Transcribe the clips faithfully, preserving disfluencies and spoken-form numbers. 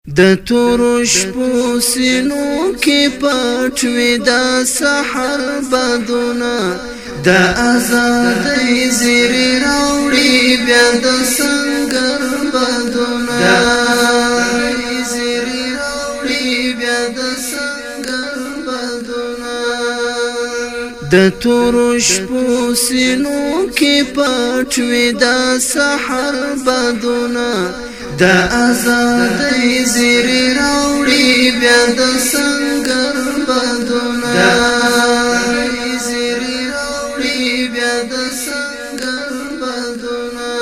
د تورو شپو سینو کې پټ وي د سحر بادونه د آزادۍ زیری راوړي بیا د سنگر بادونه د زیری راوړي بیا د سنگر بادونه د تورو شپو سینو کې پټ وي د سحر بادونه د آزادۍ زیری راوړي بیا د سنگر بادونه د زیری راوړي بیا د سنگر بادونه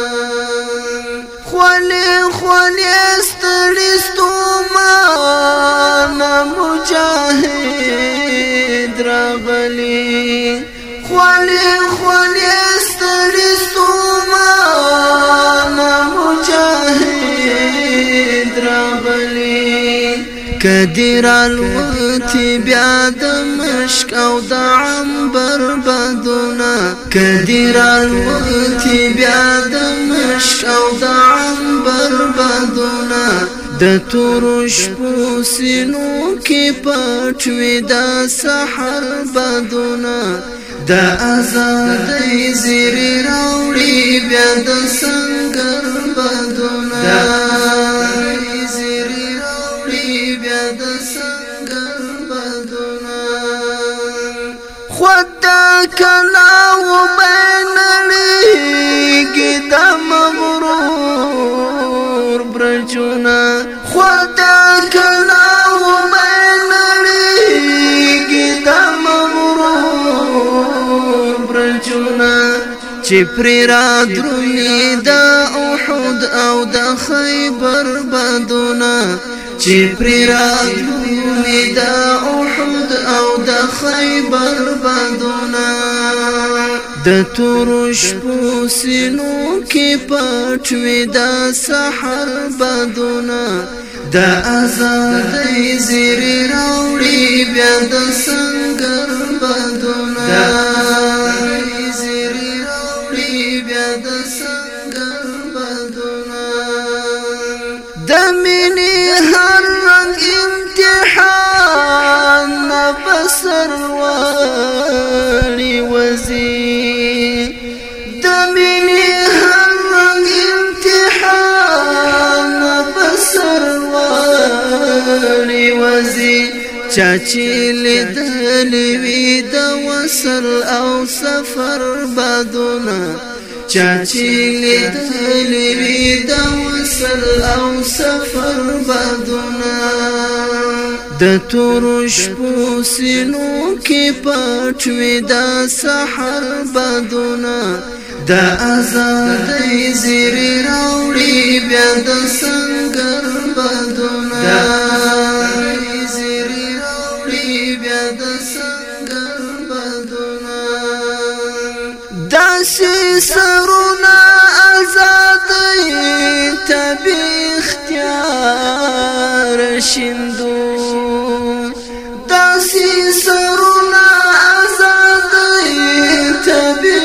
خولې خولې ستړي ستومانه مجاهد راغلي خولې خولې ستړي ستومانه مجاهد کدیر الوتی بیا د مشک او د عنبر بادونه کدیر الوتی بیا د مشک او د عنبر بادونه د تورو شپو سینو کې پټ وي د سحر بادونه د آزادۍ زیری راوړي بیا د سنگر بادونه د سنگر بادونه خود کلا و بینړيږي د مغرور برجونه خود کلا و بینړيږي د مغرور برجونه چې پر را درونی د احد او د خیبر بادونه چې پر راغلي د احد او د خیبر بادونه د تورو شپو سینو کې پټ وي د سحر بادونه د آزادۍ زیری راوړي بیا د سنگر بادونه د زیری راوړي بیا د سنگر بادونه د مینې هر رنگ امتحان بسر والی وزي د مینې هر رنگ امتحان بسر والی وزي چاچی لیدلی وی د وصل او سفر بادونه چاچی لیدلی وی د وصل او سفر بادونه د تورو شپو سینو کې پټ وي د سحر بادونه د آزادۍ زیری راوړي بیا د سنگر بادونه د زیری راوړي بیا د سنگر بادونه داسې سرونه آزادۍ تبې اختیار شیندو داسې سرونه آزادۍ تبې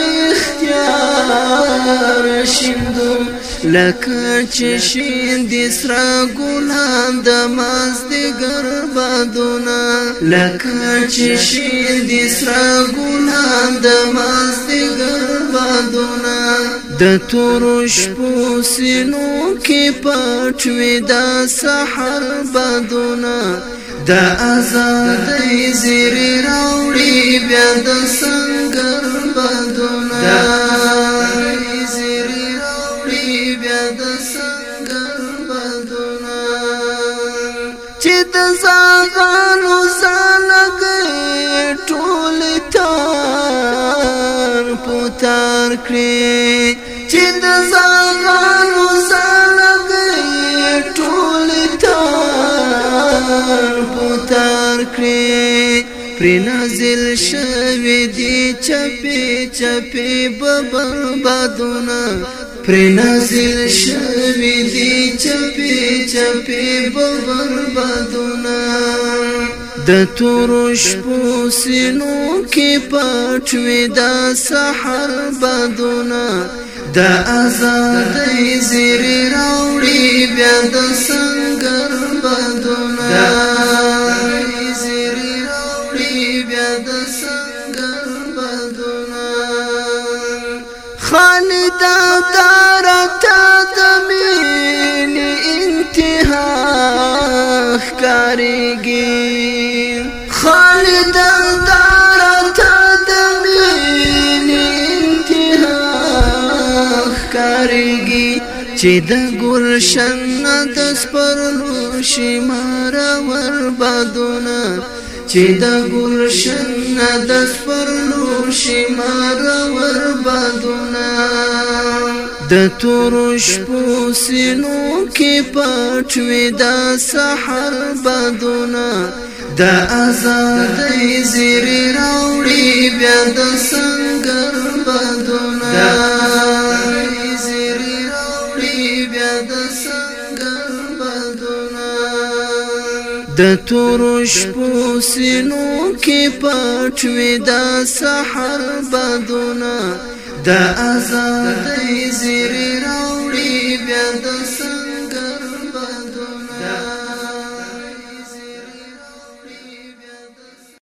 اختیار شیندو لکه چې شیندي سره ګلان د مازدیګر بادونه لکه چې شیندي سره ګلان د مازدیګر بادونه د تورو شپو سینو کې پټ وي د سحر بادونه د آزادۍ زیری راوړي بیا د سنگر بادونه د زیری راوړي بیا د سنگر بادونه چې د زاغانو زالګي ټول تار پوتار کړي چې د زاغانو زالګي ټول تار پوتار کړي پر نازل شوی دی چپی چپی ببر بادونه پر نازل شوی دی چپی چپی ببر بادونه د تورو شپو سینو کې پټ وي د سحر بادونه د آزادۍ زیری راوړي بیا د سنگر بادونه د آزادۍ زیری راوړي بیا د سنگر بادونه خالدا دارتا د مینې انتها ښکارېږي خالدا دارتا د مینې انتها ښکارېږي چې د ګلشن د سپرلو شمار ور بادونه چې د ګلشن د سپرلو شمار ور بادونه د تورو شپو سینو کې پټ وي د سحر بادونه د آزادۍ زیری راوړي بیا د سنگر بادونه د آزادۍ زیری راوړي بیا د سنگر بادونه د تورو شپو سینو کې پټ وي د سحر بادونه د آزادۍ زیری راوړي بیا د